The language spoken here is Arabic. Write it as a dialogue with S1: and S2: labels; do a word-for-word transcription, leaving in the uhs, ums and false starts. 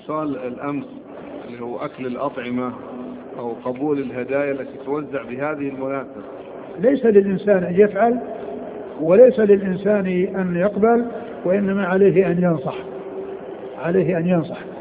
S1: السؤال الأمس اللي هو أكل الأطعمة أو قبول الهدايا التي توزع بهذه المناسبة،
S2: ليس للإنسان أن يفعل وليس للإنسان أن يقبل، وإنما عليه أن ينصح، عليه أن ينصح